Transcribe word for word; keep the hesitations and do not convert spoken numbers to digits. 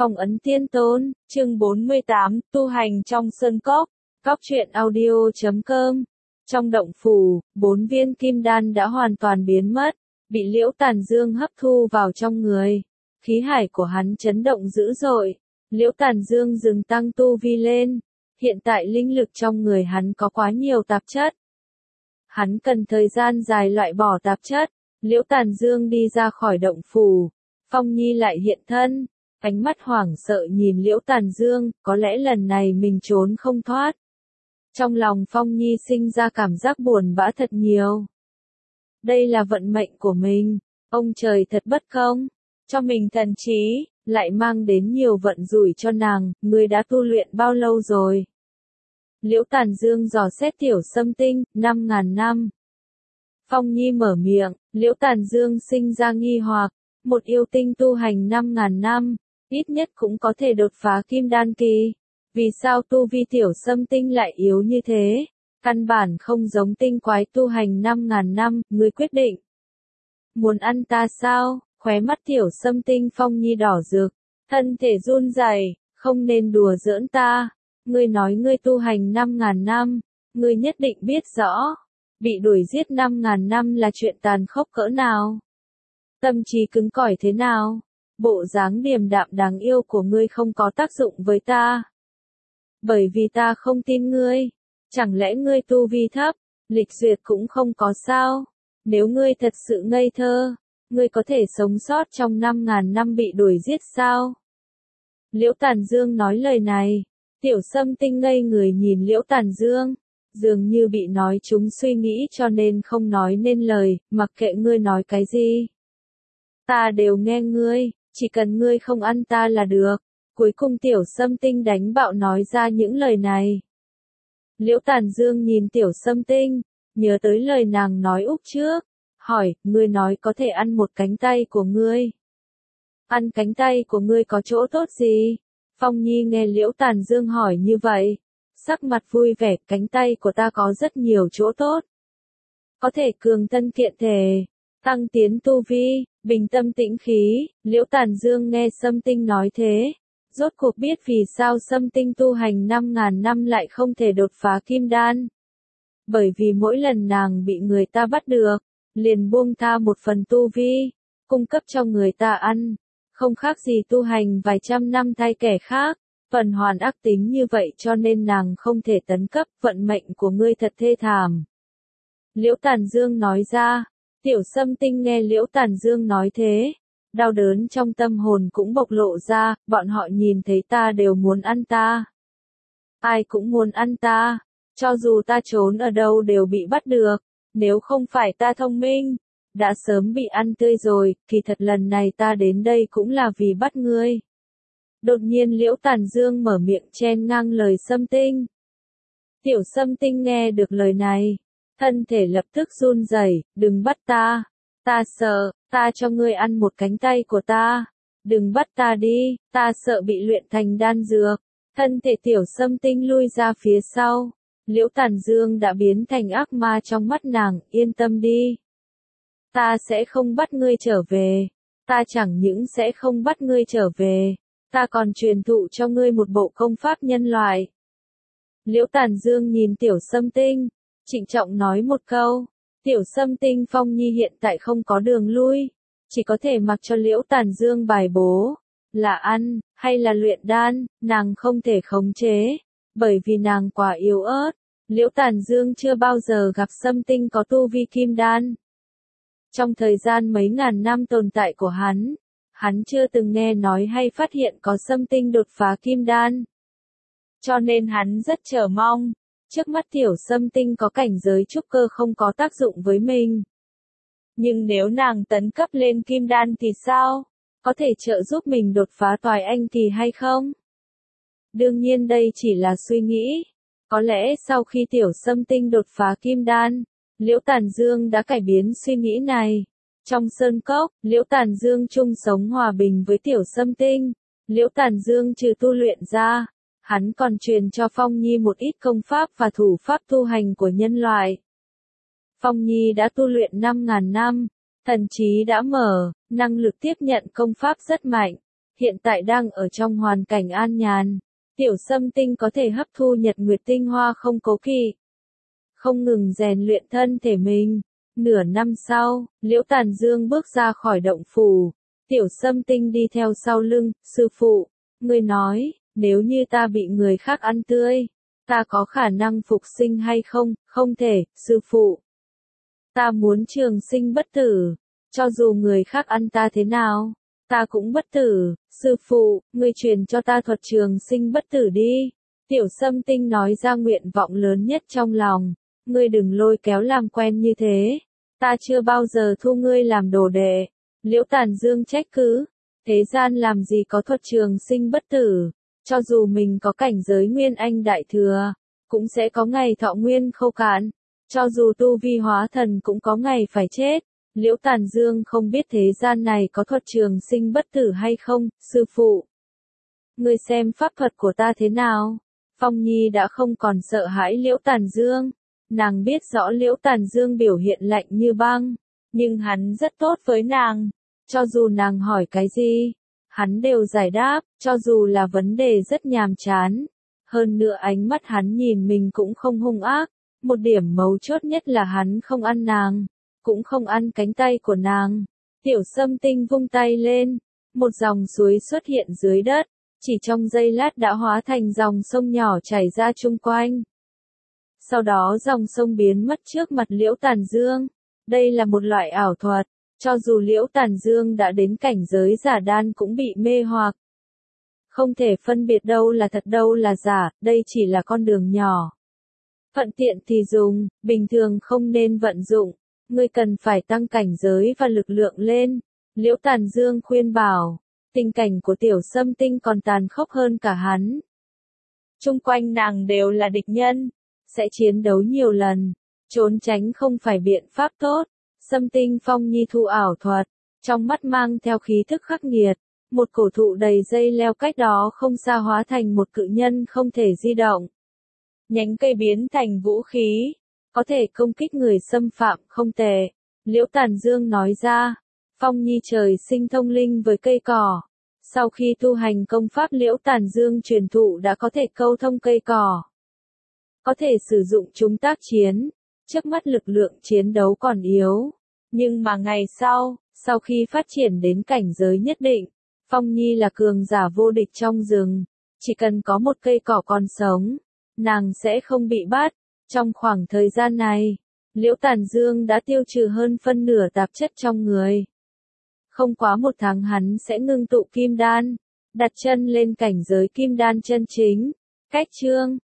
Phong ấn tiên tôn, chương bốn mươi tám, tu hành trong sơn cốc, cóc truyện audio chấm com. Trong động phủ, bốn viên kim đan đã hoàn toàn biến mất, bị Liễu Tàn Dương hấp thu vào trong người. Khí hải của hắn chấn động dữ dội, Liễu Tàn Dương dừng tăng tu vi lên. Hiện tại linh lực trong người hắn có quá nhiều tạp chất. Hắn cần thời gian dài loại bỏ tạp chất. Liễu Tàn Dương đi ra khỏi động phủ, Phong Nhi lại hiện thân. Ánh mắt hoảng sợ nhìn Liễu Tàn Dương, có lẽ lần này mình trốn không thoát. Trong lòng Phong Nhi sinh ra cảm giác buồn bã thật nhiều. Đây là vận mệnh của mình, ông trời thật bất công, cho mình thần trí, lại mang đến nhiều vận rủi cho nàng. Ngươi đã tu luyện bao lâu rồi? Liễu Tàn Dương dò xét Tiểu Sâm Tinh, năm ngàn năm. Phong Nhi mở miệng, Liễu Tàn Dương sinh ra nghi hoặc, một yêu tinh tu hành năm ngàn năm, ít nhất cũng có thể đột phá kim đan kỳ. Vì sao tu vi Tiểu Sâm Tinh lại yếu như thế? Căn bản không giống tinh quái tu hành năm ngàn năm, ngươi quyết định. Muốn ăn ta sao? Khóe mắt Tiểu Sâm Tinh Phong Nhi đỏ rực, thân thể run rẩy, không nên đùa giỡn ta. Ngươi nói ngươi tu hành năm ngàn năm, ngươi nhất định biết rõ, bị đuổi giết năm ngàn năm là chuyện tàn khốc cỡ nào. Tâm trí cứng cỏi thế nào? Bộ dáng điềm đạm đáng yêu của ngươi không có tác dụng với ta. Bởi vì ta không tin ngươi. Chẳng lẽ ngươi tu vi thấp, lịch duyệt cũng không có sao? Nếu ngươi thật sự ngây thơ, ngươi có thể sống sót trong năm ngàn năm bị đuổi giết sao? Liễu Tàn Dương nói lời này, Tiểu Sâm Tinh ngây người nhìn Liễu Tàn Dương, dường như bị nói trúng suy nghĩ cho nên không nói nên lời, mặc kệ ngươi nói cái gì. Ta đều nghe ngươi, chỉ cần ngươi không ăn ta là được. Cuối cùng Tiểu Sâm Tinh đánh bạo nói ra những lời này. Liễu Tàn Dương nhìn Tiểu Sâm Tinh, nhớ tới lời nàng nói úc trước, hỏi, ngươi nói có thể ăn một cánh tay của ngươi. Ăn cánh tay của ngươi có chỗ tốt gì? Phong Nhi nghe Liễu Tàn Dương hỏi như vậy, sắc mặt vui vẻ, cánh tay của ta có rất nhiều chỗ tốt. Có thể cường thân kiện thể, tăng tiến tu vi, bình tâm tĩnh khí. Liễu Tàn Dương nghe Sâm Tinh nói thế, rốt cuộc biết vì sao Sâm Tinh tu hành năm ngàn năm lại không thể đột phá kim đan. Bởi vì mỗi lần nàng bị người ta bắt được, liền buông tha một phần tu vi, cung cấp cho người ta ăn, không khác gì tu hành vài trăm năm thay kẻ khác. Phần hoàn ác tính như vậy cho nên nàng không thể tấn cấp, vận mệnh của ngươi thật thê thảm. Liễu Tàn Dương nói ra, Tiểu Sâm Tinh nghe Liễu Tàn Dương nói thế, đau đớn trong tâm hồn cũng bộc lộ ra, bọn họ nhìn thấy ta đều muốn ăn ta. Ai cũng muốn ăn ta, cho dù ta trốn ở đâu đều bị bắt được, nếu không phải ta thông minh, đã sớm bị ăn tươi rồi. Kỳ thật lần này ta đến đây cũng là vì bắt ngươi. Đột nhiên Liễu Tàn Dương mở miệng chen ngang lời Sâm Tinh. Tiểu Sâm Tinh nghe được lời này, thân thể lập tức run rẩy, đừng bắt ta, ta sợ, ta cho ngươi ăn một cánh tay của ta, đừng bắt ta đi, ta sợ bị luyện thành đan dược. Thân thể Tiểu Sâm Tinh lui ra phía sau, Liễu Tàn Dương đã biến thành ác ma trong mắt nàng, yên tâm đi. Ta sẽ không bắt ngươi trở về, ta chẳng những sẽ không bắt ngươi trở về, ta còn truyền thụ cho ngươi một bộ công pháp nhân loại. Liễu Tàn Dương nhìn Tiểu Sâm Tinh, trịnh trọng nói một câu. Tiểu Sâm Tinh Phong Nhi hiện tại không có đường lui, chỉ có thể mặc cho Liễu Tàn Dương bài bố, là ăn, hay là luyện đan, nàng không thể khống chế, bởi vì nàng quá yếu ớt. Liễu Tàn Dương chưa bao giờ gặp Sâm Tinh có tu vi kim đan. Trong thời gian mấy ngàn năm tồn tại của hắn, hắn chưa từng nghe nói hay phát hiện có Sâm Tinh đột phá kim đan. Cho nên hắn rất chờ mong, trước mắt Tiểu Sâm Tinh có cảnh giới trúc cơ không có tác dụng với mình. Nhưng nếu nàng tấn cấp lên kim đan thì sao? Có thể trợ giúp mình đột phá toái anh kỳ hay không? Đương nhiên đây chỉ là suy nghĩ. Có lẽ sau khi Tiểu Sâm Tinh đột phá kim đan, Liễu Tàn Dương đã cải biến suy nghĩ này. Trong sơn cốc, Liễu Tàn Dương chung sống hòa bình với Tiểu Sâm Tinh. Liễu Tàn Dương trừ tu luyện ra, hắn còn truyền cho Phong Nhi một ít công pháp và thủ pháp tu hành của nhân loại. Phong Nhi đã tu luyện năm ngàn năm, thần trí đã mở, năng lực tiếp nhận công pháp rất mạnh. hiện tại đang ở trong hoàn cảnh an nhàn. Tiểu Sâm Tinh có thể hấp thu nhật nguyệt tinh hoa không cố kỵ, không ngừng rèn luyện thân thể mình. Nửa năm sau, Liễu Tàn Dương bước ra khỏi động phủ. Tiểu Sâm Tinh đi theo sau lưng, sư phụ, ngươi nói, nếu như ta bị người khác ăn tươi, ta có khả năng phục sinh hay không? Không thể, sư phụ. Ta muốn trường sinh bất tử, cho dù người khác ăn ta thế nào, ta cũng bất tử. Sư phụ, ngươi truyền cho ta thuật trường sinh bất tử đi. Tiểu Sâm Tinh nói ra nguyện vọng lớn nhất trong lòng. Ngươi đừng lôi kéo làm quen như thế, ta chưa bao giờ thu ngươi làm đồ đệ. Liễu Tàn Dương trách cứ, thế gian làm gì có thuật trường sinh bất tử, cho dù mình có cảnh giới nguyên anh đại thừa, cũng sẽ có ngày thọ nguyên khô cạn, cho dù tu vi hóa thần cũng có ngày phải chết. Liễu Tàn Dương không biết thế gian này có thuật trường sinh bất tử hay không. Sư phụ, ngươi xem pháp thuật của ta thế nào? Phong Nhi đã không còn sợ hãi Liễu Tàn Dương. Nàng biết rõ Liễu Tàn Dương biểu hiện lạnh như băng, nhưng hắn rất tốt với nàng. Cho dù nàng hỏi cái gì, hắn đều giải đáp, cho dù là vấn đề rất nhàm chán. Hơn nữa ánh mắt hắn nhìn mình cũng không hung ác. Một điểm mấu chốt nhất là hắn không ăn nàng, cũng không ăn cánh tay của nàng. Tiểu Sâm Tinh vung tay lên, một dòng suối xuất hiện dưới đất, chỉ trong giây lát đã hóa thành dòng sông nhỏ chảy ra chung quanh. Sau đó dòng sông biến mất trước mặt Liễu Tàn Dương. Đây là một loại ảo thuật, cho dù Liễu Tàn Dương đã đến cảnh giới giả đan cũng bị mê hoặc. Không thể phân biệt đâu là thật đâu là giả, đây chỉ là con đường nhỏ. Thuận tiện thì dùng, bình thường không nên vận dụng, ngươi cần phải tăng cảnh giới và lực lượng lên. Liễu Tàn Dương khuyên bảo, tình cảnh của Tiểu Sâm Tinh còn tàn khốc hơn cả hắn. Chung quanh nàng đều là địch nhân, sẽ chiến đấu nhiều lần, trốn tránh không phải biện pháp tốt. Sâm Tinh Phong Nhi thu ảo thuật, trong mắt mang theo khí thức khắc nghiệt, một cổ thụ đầy dây leo cách đó không xa hóa thành một cự nhân không thể di động. Nhánh cây biến thành vũ khí, có thể công kích người xâm phạm. Không tệ, Liễu Tàn Dương nói ra. Phong Nhi trời sinh thông linh với cây cỏ. Sau khi tu hành công pháp Liễu Tàn Dương truyền thụ đã có thể câu thông cây cỏ, có thể sử dụng chúng tác chiến. Trước mắt lực lượng chiến đấu còn yếu, nhưng mà ngày sau, sau khi phát triển đến cảnh giới nhất định, Phong Nhi là cường giả vô địch trong rừng. Chỉ cần có một cây cỏ còn sống, nàng sẽ không bị bắt. Trong khoảng thời gian này, Liễu Tàn Dương đã tiêu trừ hơn phân nửa tạp chất trong người. Không quá một tháng hắn sẽ ngưng tụ kim đan, đặt chân lên cảnh giới kim đan chân chính. Cách chương